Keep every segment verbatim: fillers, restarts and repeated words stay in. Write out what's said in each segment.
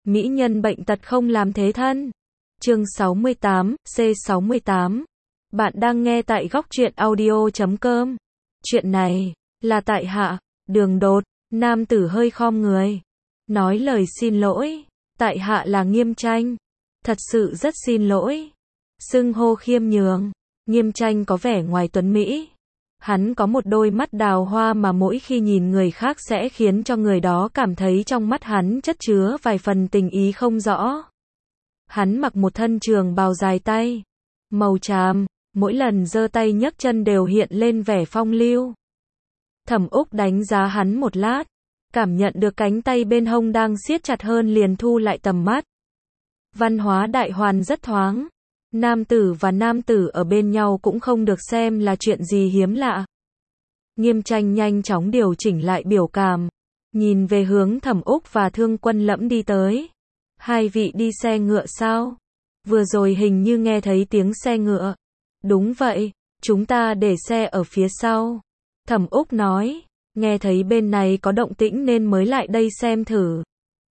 Mỹ nhân bệnh tật không làm thế thân. Chương sáu mươi tám, C sáu mươi tám. Bạn đang nghe tại góc truyện audio chấm com. Chuyện này là tại hạ, Đường Đột. Nam tử hơi khom người, nói lời xin lỗi. Tại hạ là Nghiêm Tranh. Thật sự rất xin lỗi. Xưng hô khiêm nhường. Nghiêm Tranh có vẻ ngoài tuấn mỹ. Hắn có một đôi mắt đào hoa mà mỗi khi nhìn người khác sẽ khiến cho người đó cảm thấy trong mắt hắn chất chứa vài phần tình ý không rõ. Hắn mặc một thân trường bào dài tay, màu tràm, mỗi lần giơ tay nhấc chân đều hiện lên vẻ phong lưu. Thẩm Úc đánh giá hắn một lát, cảm nhận được cánh tay bên hông đang siết chặt hơn liền thu lại tầm mắt. Văn hóa đại hoàn rất thoáng. Nam tử và nam tử ở bên nhau cũng không được xem là chuyện gì hiếm lạ. Nghiêm Tranh nhanh chóng điều chỉnh lại biểu cảm, nhìn về hướng Thẩm Úc và Thương Quân Lẫm đi tới. Hai vị đi xe ngựa sao? Vừa rồi hình như nghe thấy tiếng xe ngựa. Đúng vậy, chúng ta để xe ở phía sau. Thẩm Úc nói, nghe thấy bên này có động tĩnh nên mới lại đây xem thử.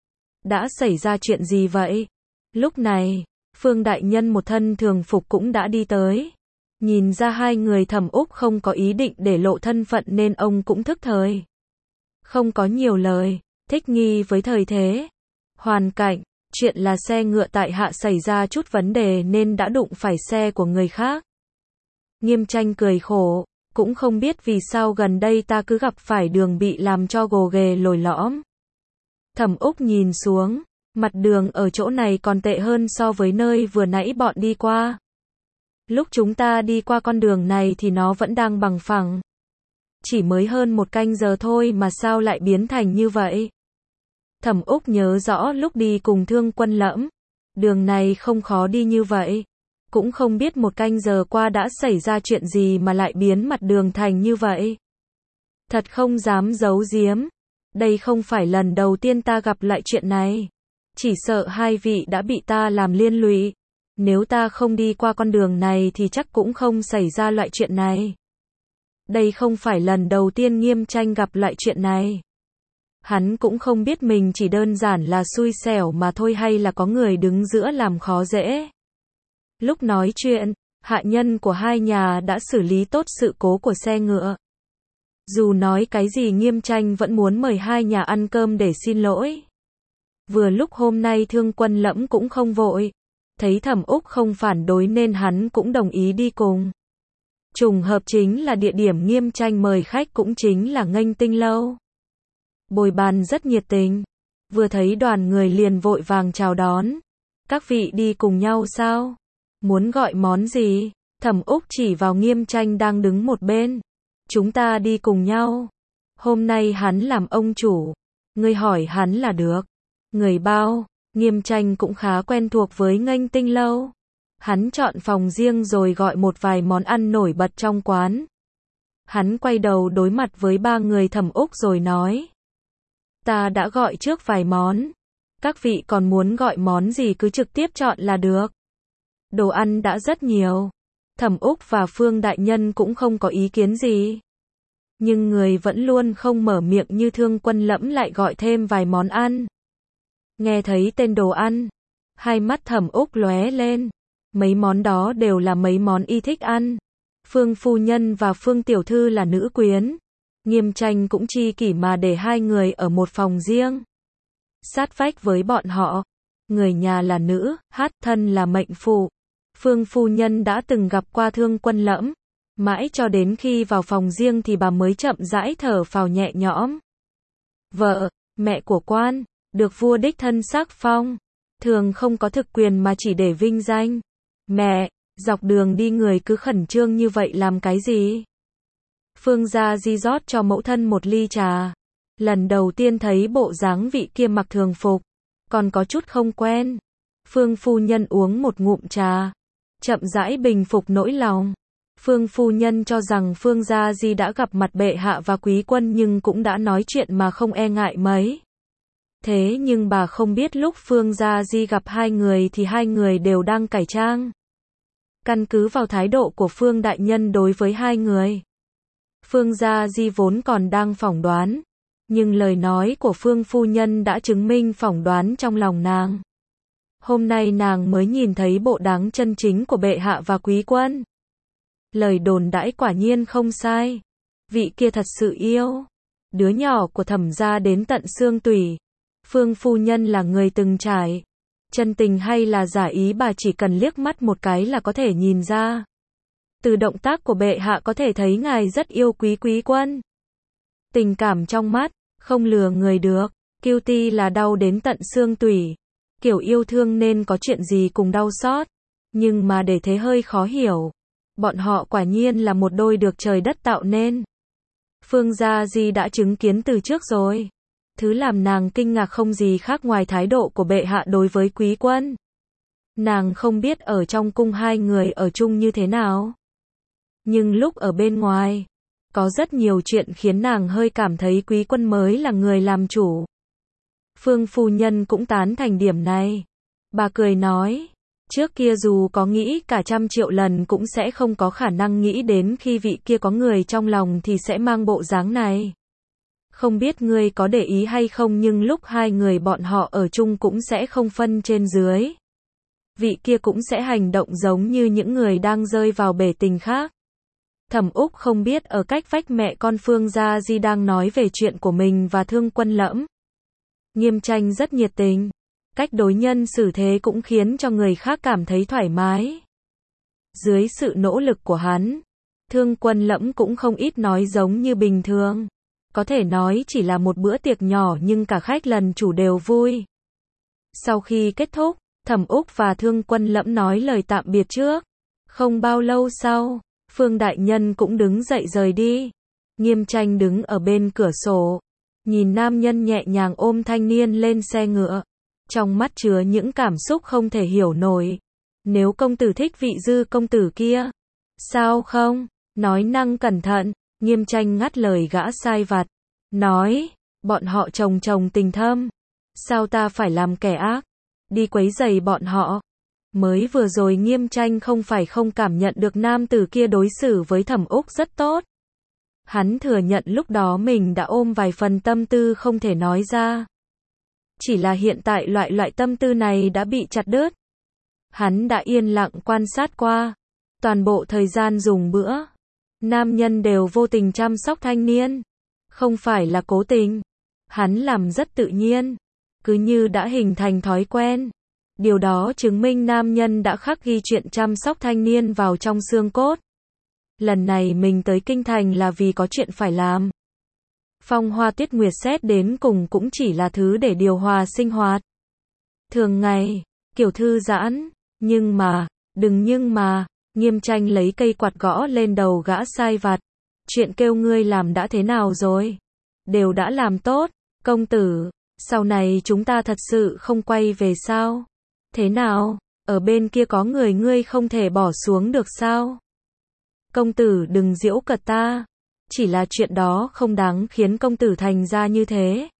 Đã xảy ra chuyện gì vậy? Lúc này, Phương đại nhân một thân thường phục cũng đã đi tới. Nhìn ra hai người Thẩm Úc không có ý định để lộ thân phận nên ông cũng thức thời. Không có nhiều lời, thích nghi với thời thế, hoàn cảnh. Chuyện là xe ngựa tại hạ xảy ra chút vấn đề nên đã đụng phải xe của người khác. Nghiêm Tranh cười khổ, cũng không biết vì sao gần đây ta cứ gặp phải đường bị làm cho gồ ghề lồi lõm. Thẩm Úc nhìn xuống, mặt đường ở chỗ này còn tệ hơn so với nơi vừa nãy bọn đi qua. Lúc chúng ta đi qua con đường này thì nó vẫn đang bằng phẳng. Chỉ mới hơn một canh giờ thôi mà sao lại biến thành như vậy? Thẩm Úc nhớ rõ lúc đi cùng Thương Quân Lẫm, đường này không khó đi như vậy. Cũng không biết một canh giờ qua đã xảy ra chuyện gì mà lại biến mặt đường thành như vậy. Thật không dám giấu giếm, đây không phải lần đầu tiên ta gặp lại chuyện này. Chỉ sợ hai vị đã bị ta làm liên lụy. Nếu ta không đi qua con đường này thì chắc cũng không xảy ra loại chuyện này. Đây không phải lần đầu tiên Nghiêm Tranh gặp lại chuyện này. Hắn cũng không biết mình chỉ đơn giản là xui xẻo mà thôi hay là có người đứng giữa làm khó dễ. Lúc nói chuyện, hạ nhân của hai nhà đã xử lý tốt sự cố của xe ngựa. Dù nói cái gì Nghiêm Tranh vẫn muốn mời hai nhà ăn cơm để xin lỗi. Vừa lúc hôm nay Thương Quân Lẫm cũng không vội, thấy Thẩm Úc không phản đối nên hắn cũng đồng ý đi cùng. Trùng hợp chính là địa điểm Nghiêm Tranh mời khách cũng chính là Nghênh Tinh Lâu. Bồi bàn rất nhiệt tình, vừa thấy đoàn người liền vội vàng chào đón. Các vị đi cùng nhau sao? Muốn gọi món gì? Thẩm Úc chỉ vào Nghiêm Tranh đang đứng một bên. Chúng ta đi cùng nhau. Hôm nay hắn làm ông chủ, ngươi hỏi hắn là được. Người bao, Nghiêm Tranh cũng khá quen thuộc với Nghênh Tinh Lâu. Hắn chọn phòng riêng rồi gọi một vài món ăn nổi bật trong quán. Hắn quay đầu đối mặt với ba người Thẩm Úc rồi nói. Ta đã gọi trước vài món. Các vị còn muốn gọi món gì cứ trực tiếp chọn là được. Đồ ăn đã rất nhiều. Thẩm Úc và Phương đại nhân cũng không có ý kiến gì. Nhưng người vẫn luôn không mở miệng như Thương Quân Lẫm lại gọi thêm vài món ăn. Nghe thấy tên đồ ăn, hai mắt Thẩm Úc lóe lên. Mấy món đó đều là mấy món y thích ăn. Phương phu nhân và Phương tiểu thư là nữ quyến. Nghiêm Tranh cũng chi kỷ mà để hai người ở một phòng riêng. Sát vách với bọn họ, người nhà là nữ, hát thân là mệnh phụ. Phương phu nhân đã từng gặp qua Thương Quân Lẫm, mãi cho đến khi vào phòng riêng thì bà mới chậm rãi thở phào nhẹ nhõm. Vợ, mẹ của quan, được vua đích thân sắc phong, thường không có thực quyền mà chỉ để vinh danh. Mẹ, dọc đường đi người cứ khẩn trương như vậy làm cái gì? Phương Gia Di rót cho mẫu thân một ly trà. Lần đầu tiên thấy bộ dáng vị kia mặc thường phục, còn có chút không quen. Phương phu nhân uống một ngụm trà, chậm rãi bình phục nỗi lòng. Phương phu nhân cho rằng Phương Gia Di đã gặp mặt bệ hạ và quý quân nhưng cũng đã nói chuyện mà không e ngại mấy. Thế nhưng bà không biết lúc Phương Gia Di gặp hai người thì hai người đều đang cải trang. Căn cứ vào thái độ của Phương đại nhân đối với hai người, Phương Gia Di vốn còn đang phỏng đoán, Nhưng lời nói của Phương phu nhân đã chứng minh phỏng đoán trong lòng nàng. Hôm nay nàng mới nhìn thấy bộ dáng chân chính của bệ hạ và quý quân. Lời đồn đãi quả nhiên không sai. Vị kia thật sự yêu đứa nhỏ của Thẩm gia đến tận xương tủy. Phương phu nhân là người từng trải. Chân tình hay là giả ý bà chỉ cần liếc mắt một cái là có thể nhìn ra. Từ động tác của bệ hạ có thể thấy ngài rất yêu quý quý quân. Tình cảm trong mắt, không lừa người được. Kiêu Ti là đau đến tận xương tủy. Kiểu yêu thương nên có chuyện gì cùng đau xót. Nhưng mà để thế hơi khó hiểu. Bọn họ quả nhiên là một đôi được trời đất tạo nên. Phương Gia Di đã chứng kiến từ trước rồi. Thứ làm nàng kinh ngạc không gì khác ngoài thái độ của bệ hạ đối với quý quân. Nàng không biết ở trong cung hai người ở chung như thế nào. Nhưng lúc ở bên ngoài, có rất nhiều chuyện khiến nàng hơi cảm thấy quý quân mới là người làm chủ. Phương phu nhân cũng tán thành điểm này. Bà cười nói, trước kia dù có nghĩ cả trăm triệu lần cũng sẽ không có khả năng nghĩ đến khi vị kia có người trong lòng thì sẽ mang bộ dáng này. Không biết ngươi có để ý hay không nhưng lúc hai người bọn họ ở chung cũng sẽ không phân trên dưới. Vị kia cũng sẽ hành động giống như những người đang rơi vào bể tình khác. Thẩm Úc không biết ở cách vách mẹ con Phương Gia Di đang nói về chuyện của mình và Thương Quân Lẫm. Nghiêm Tranh rất nhiệt tình. Cách đối nhân xử thế cũng khiến cho người khác cảm thấy thoải mái. Dưới sự nỗ lực của hắn, Thương Quân Lẫm cũng không ít nói giống như bình thường. Có thể nói chỉ là một bữa tiệc nhỏ nhưng cả khách lần chủ đều vui. Sau khi kết thúc, Thẩm Úc và Thương Quân Lẫm nói lời tạm biệt trước. Không bao lâu sau, Phương đại nhân cũng đứng dậy rời đi. Nghiêm Tranh đứng ở bên cửa sổ, nhìn nam nhân nhẹ nhàng ôm thanh niên lên xe ngựa. Trong mắt chứa những cảm xúc không thể hiểu nổi. Nếu công tử thích vị Dư công tử kia, sao không? Nói năng cẩn thận. Nghiêm Tranh ngắt lời gã sai vặt. Nói, bọn họ chồng chồng tình thâm. Sao ta phải làm kẻ ác? Đi quấy rầy bọn họ. Mới vừa rồi Nghiêm Tranh không phải không cảm nhận được nam tử kia đối xử với Thẩm Úc rất tốt. Hắn thừa nhận lúc đó mình đã ôm vài phần tâm tư không thể nói ra. Chỉ là hiện tại loại loại tâm tư này đã bị chặt đứt. Hắn đã yên lặng quan sát qua. Toàn bộ thời gian dùng bữa, nam nhân đều vô tình chăm sóc thanh niên. Không phải là cố tình. Hắn làm rất tự nhiên. Cứ như đã hình thành thói quen. Điều đó chứng minh nam nhân đã khắc ghi chuyện chăm sóc thanh niên vào trong xương cốt. Lần này mình tới kinh thành là vì có chuyện phải làm. Phong Hoa Tuyết Nguyệt xét đến cùng cũng chỉ là thứ để điều hòa sinh hoạt. Thường ngày, kiểu thư giãn, nhưng mà, đừng nhưng mà, Nghiêm Tranh lấy cây quạt gõ lên đầu gã sai vặt. Chuyện kêu ngươi làm đã thế nào rồi? Đều đã làm tốt, công tử, sau này chúng ta thật sự không quay về sao? Thế nào, ở bên kia có người ngươi không thể bỏ xuống được sao? Công tử đừng giễu cợt ta. Chỉ là chuyện đó không đáng khiến công tử thành ra như thế.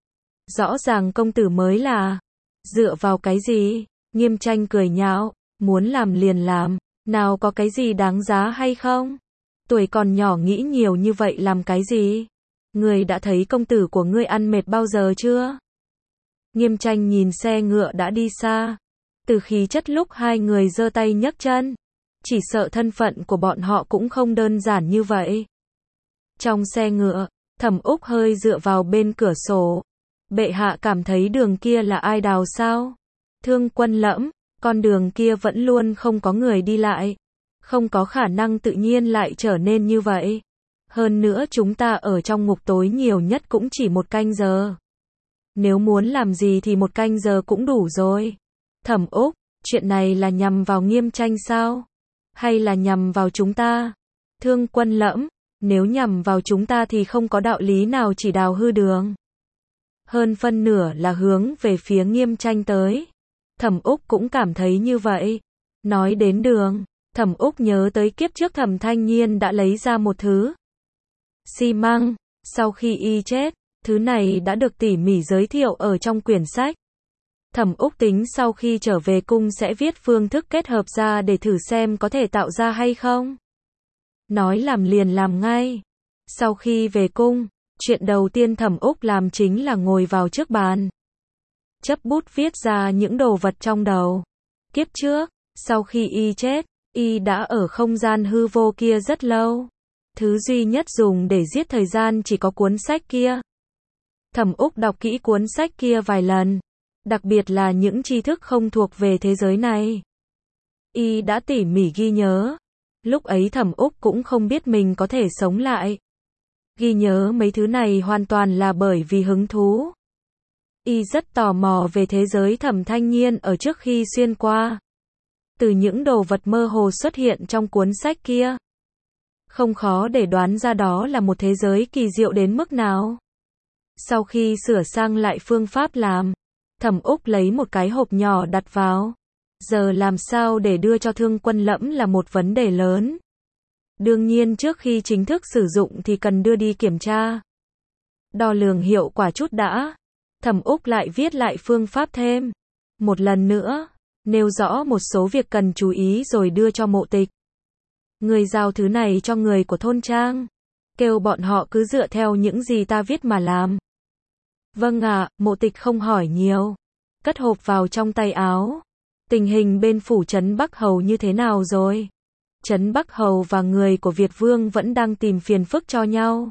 Rõ ràng công tử mới là. Dựa vào cái gì? Nghiêm Tranh cười nhạo. Muốn làm liền làm. Nào có cái gì đáng giá hay không? Tuổi còn nhỏ nghĩ nhiều như vậy làm cái gì? Ngươi đã thấy công tử của ngươi ăn mệt bao giờ chưa? Nghiêm Tranh nhìn xe ngựa đã đi xa. Từ khí chất lúc hai người giơ tay nhấc chân. Chỉ sợ thân phận của bọn họ cũng không đơn giản như vậy. Trong xe ngựa, Thẩm Úc hơi dựa vào bên cửa sổ. Bệ hạ cảm thấy đường kia là ai đào sao? Thương Quân Lẫm, con đường kia vẫn luôn không có người đi lại. Không có khả năng tự nhiên lại trở nên như vậy. Hơn nữa chúng ta ở trong ngục tối nhiều nhất cũng chỉ một canh giờ. Nếu muốn làm gì thì một canh giờ cũng đủ rồi. Thẩm Úc, chuyện này là nhằm vào Nghiêm Tranh sao? Hay là nhằm vào chúng ta? Thương Quân Lẫm, nếu nhằm vào chúng ta thì không có đạo lý nào chỉ đào hư đường. Hơn phân nửa là hướng về phía Nghiêm Tranh tới. Thẩm Úc cũng cảm thấy như vậy. Nói đến đường, Thẩm Úc nhớ tới kiếp trước Thẩm Thanh Nhiên đã lấy ra một thứ xi măng. Sau khi y chết, thứ này đã được tỉ mỉ giới thiệu ở trong quyển sách. Thẩm Úc tính sau khi trở về cung sẽ viết phương thức kết hợp ra để thử xem có thể tạo ra hay không. Nói làm liền làm ngay. Sau khi về cung, Chuyện đầu tiên Thẩm Úc làm chính là ngồi vào trước bàn, chấp bút viết ra những đồ vật trong đầu. Kiếp trước, sau khi y chết, y đã ở không gian hư vô kia rất lâu. Thứ duy nhất dùng để giết thời gian chỉ có cuốn sách kia. Thẩm Úc đọc kỹ cuốn sách kia vài lần, đặc biệt là những tri thức không thuộc về thế giới này. Y đã tỉ mỉ ghi nhớ. Lúc ấy Thẩm Úc cũng không biết mình có thể sống lại. Ghi nhớ mấy thứ này hoàn toàn là bởi vì hứng thú. Y rất tò mò về thế giới Thẩm Thanh Nhiên ở trước khi xuyên qua. Từ những đồ vật mơ hồ xuất hiện trong cuốn sách kia, không khó để đoán ra đó là một thế giới kỳ diệu đến mức nào. Sau khi sửa sang lại phương pháp làm, Thẩm Úc lấy một cái hộp nhỏ đặt vào. Giờ làm sao để đưa cho Thương Quân Lẫm là một vấn đề lớn. Đương nhiên trước khi chính thức sử dụng thì cần đưa đi kiểm tra, đo lường hiệu quả chút đã. Thẩm Úc lại viết lại phương pháp thêm một lần nữa, nêu rõ một số việc cần chú ý rồi đưa cho Mộ Tịch. Người giao thứ này cho người của thôn trang, kêu bọn họ cứ dựa theo những gì ta viết mà làm. Vâng ạ, Mộ Tịch không hỏi nhiều, cất hộp vào trong tay áo. Tình hình bên phủ trấn Bắc Hầu như thế nào rồi? Trấn Bắc Hầu và người của Việt Vương vẫn đang tìm phiền phức cho nhau.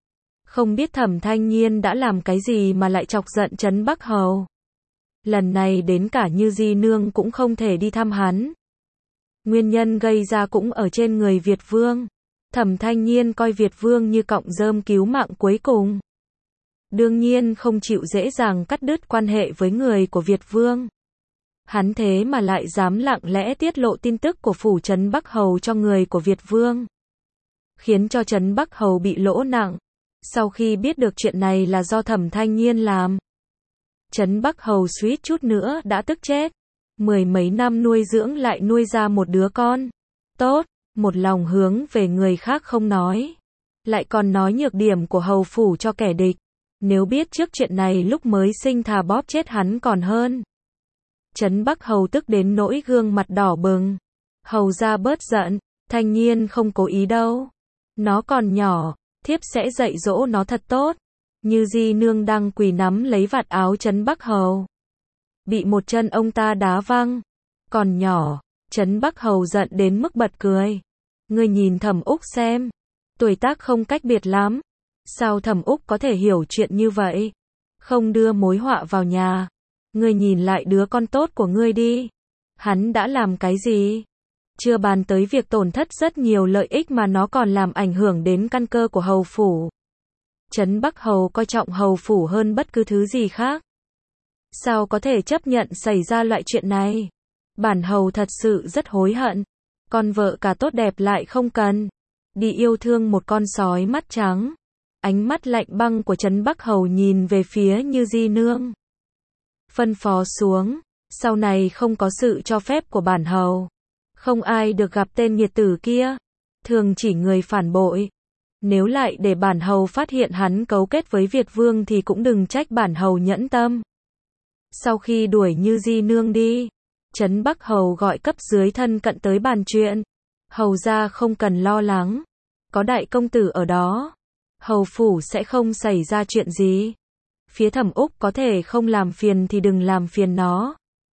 Không biết Thẩm Thanh Nhiên đã làm cái gì mà lại chọc giận Trấn Bắc Hầu. Lần này đến cả Như Di Nương cũng không thể đi thăm hắn. Nguyên nhân gây ra cũng ở trên người Việt Vương. Thẩm Thanh Nhiên coi Việt Vương như cọng rơm cứu mạng cuối cùng. Đương nhiên không chịu dễ dàng cắt đứt quan hệ với người của Việt Vương. Hắn thế mà lại dám lặng lẽ tiết lộ tin tức của phủ Trấn Bắc Hầu cho người của Việt Vương, khiến cho Trấn Bắc Hầu bị lỗ nặng. Sau khi biết được chuyện này là do Thẩm Thanh Nhiên làm, Trấn Bắc Hầu suýt chút nữa đã tức chết. Mười mấy năm nuôi dưỡng lại nuôi ra một đứa con tốt, một lòng hướng về người khác không nói, lại còn nói nhược điểm của hầu phủ cho kẻ địch. Nếu biết trước chuyện này lúc mới sinh thà bóp chết hắn còn hơn. Trấn Bắc Hầu tức đến nỗi gương mặt đỏ bừng. Hầu ra bớt giận, Thanh Nhiên không cố ý đâu. Nó còn nhỏ, thiếp sẽ dạy dỗ nó thật tốt. Như Di Nương đang quỳ nắm lấy vạt áo Trấn Bắc Hầu, bị một chân ông ta đá văng. Còn nhỏ, Trấn Bắc Hầu giận đến mức bật cười. Ngươi nhìn Thẩm Úc xem, tuổi tác không cách biệt lắm. Sao Thẩm Úc có thể hiểu chuyện như vậy? Không đưa mối họa vào nhà. Ngươi nhìn lại đứa con tốt của ngươi đi. Hắn đã làm cái gì? Chưa bàn tới việc tổn thất rất nhiều lợi ích mà nó còn làm ảnh hưởng đến căn cơ của hầu phủ. Trấn Bắc Hầu coi trọng hầu phủ hơn bất cứ thứ gì khác. Sao có thể chấp nhận xảy ra loại chuyện này? Bản hầu thật sự rất hối hận. Con vợ cả tốt đẹp lại không cần. Đi yêu thương một con sói mắt trắng. Ánh mắt lạnh băng của Trấn Bắc Hầu nhìn về phía Như Di Nương. Phân phó xuống, sau này không có sự cho phép của bản hầu, không ai được gặp tên nghiệt tử kia, thường chỉ người phản bội. Nếu lại để bản hầu phát hiện hắn cấu kết với Việt Vương thì cũng đừng trách bản hầu nhẫn tâm. Sau khi đuổi Như Di Nương đi, Trấn Bắc Hầu gọi cấp dưới thân cận tới bàn chuyện. Hầu ra không cần lo lắng, có đại công tử ở đó, hầu phủ sẽ không xảy ra chuyện gì. Phía Thẩm Úc có thể không làm phiền thì đừng làm phiền nó.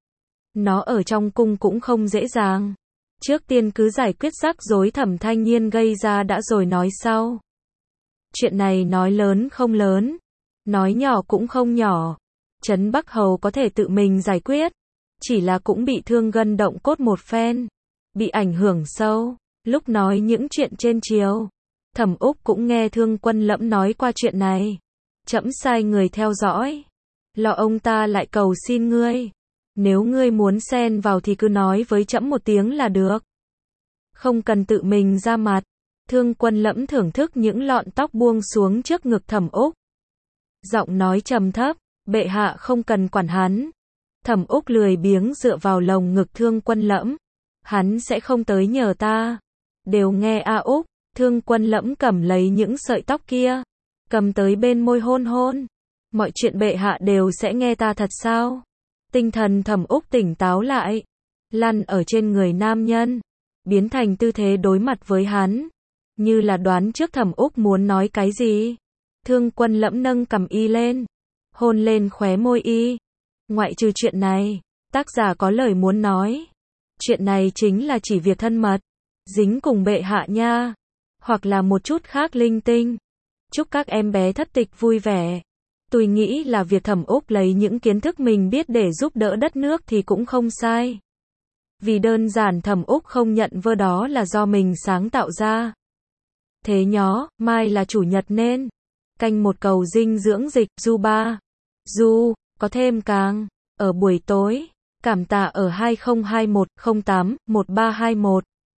Nó ở trong cung cũng không dễ dàng. Trước tiên cứ giải quyết rắc rối Thẩm Thanh Nhiên gây ra đã rồi nói sau. Chuyện này nói lớn không lớn, nói nhỏ cũng không nhỏ. Trấn Bắc Hầu có thể tự mình giải quyết, chỉ là cũng bị thương gân động cốt một phen, bị ảnh hưởng sâu. Lúc nói những chuyện trên triều, Thẩm Úc cũng nghe Thương Quân Lẫm nói qua chuyện này. Trẫm sai người theo dõi, lo ông ta lại cầu xin ngươi. Nếu ngươi muốn xen vào thì cứ nói với trẫm một tiếng là được, không cần tự mình ra mặt. Thương Quân Lẫm thưởng thức những lọn tóc buông xuống trước ngực Thẩm Úc, giọng nói trầm thấp, bệ hạ không cần quản hắn. Thẩm Úc lười biếng dựa vào lồng ngực Thương Quân Lẫm, hắn sẽ không tới nhờ ta. Đều nghe a Úc. Thương Quân Lẫm cầm lấy những sợi tóc kia, cầm tới bên môi hôn hôn. Mọi chuyện bệ hạ đều sẽ nghe ta thật sao? Tinh thần Thẩm Úc tỉnh táo lại, lăn ở trên người nam nhân, biến thành tư thế đối mặt với hắn, như là đoán trước Thẩm Úc muốn nói cái gì. Thương Quân Lẫm nâng cằm y lên, hôn lên khóe môi y. Ngoại trừ chuyện này, tác giả có lời muốn nói. Chuyện này chính là chỉ việc thân mật, dính cùng bệ hạ nha, hoặc là một chút khác linh tinh. Chúc các em bé thất tịch vui vẻ. Tôi nghĩ là việc Thẩm Úc lấy những kiến thức mình biết để giúp đỡ đất nước thì cũng không sai. Vì đơn giản Thẩm Úc không nhận vơ đó là do mình sáng tạo ra. Thế nhó, mai là chủ nhật nên canh một cầu dinh dưỡng dịch du ba. Du, có thêm càng, ở buổi tối, cảm tạ ở hai không hai một không tám một ba hai một.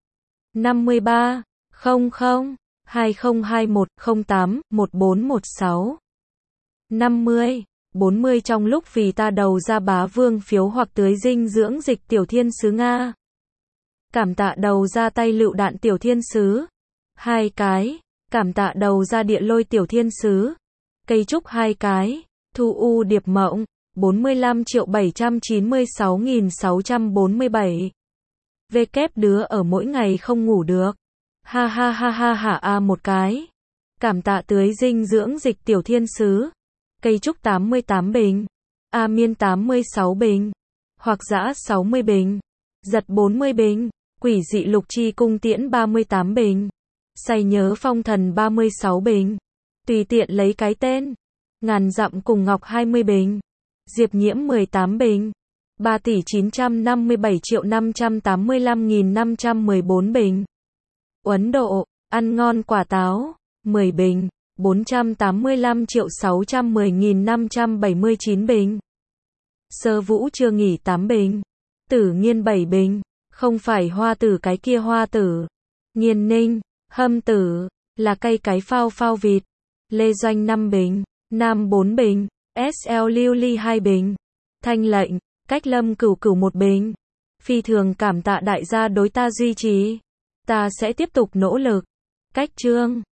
năm ba, không không, hai không hai một không tám một bốn một sáu. năm mươi, bốn mươi trong lúc vì ta đầu ra bá vương phiếu hoặc tưới dinh dưỡng dịch tiểu thiên sứ Nga. Cảm tạ đầu ra tay lựu đạn tiểu thiên sứ. Hai cái. Cảm tạ đầu ra địa lôi tiểu thiên sứ. Cây trúc hai cái. Thu u điệp mộng. bốn mươi lăm triệu bảy trăm chín mươi sáu nghìn sáu trăm bốn mươi bảy. V kép đứa ở mỗi ngày không ngủ được. Ha ha ha ha ha a một cái. Cảm tạ tưới dinh dưỡng dịch tiểu thiên sứ. Cây trúc tám mươi tám bình. A miên tám mươi sáu bình. Hoặc dã sáu mươi bình. Giật bốn mươi bình. Quỷ dị lục chi cung tiễn ba mươi tám bình. Say nhớ phong thần ba mươi sáu bình. Tùy tiện lấy cái tên. Ngàn dặm cùng ngọc hai mươi bình. Diệp nhiễm mười tám bình. ba tỷ chín trăm năm mươi bảy triệu năm trăm tám mươi lăm nghìn năm trăm mười bốn bình. Ấn Độ, ăn ngon quả táo, mười bình. bốn trăm tám mươi lăm triệu sáu trăm mười nghìn năm trăm bảy mươi chín bình. Sơ Vũ chưa nghỉ tám bình. Tử Nghiên bảy bình. Không phải hoa tử cái kia hoa tử. Nghiên Ninh, Hâm Tử, là cây cái phao phao vịt. Lê Doanh năm bình. Nam bốn bình. ét lờ Lưu Ly hai bình. Thanh Lệnh, Cách Lâm Cửu Cửu một bình. Phi thường cảm tạ đại gia đối ta duy trì. Ta sẽ tiếp tục nỗ lực. Cách Trương